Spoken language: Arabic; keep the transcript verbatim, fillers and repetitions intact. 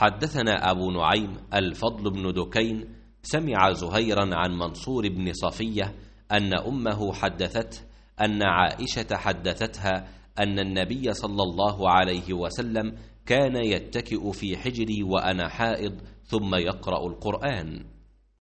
حدثنا أبو نعيم الفضل بن دكين سمع زهيرا عن منصور بن صفية أن أمه حدثته أن عائشة حدثتها أن النبي صلى الله عليه وسلم كان يتكئ في حجري وأنا حائض ثم يقرأ القرآن.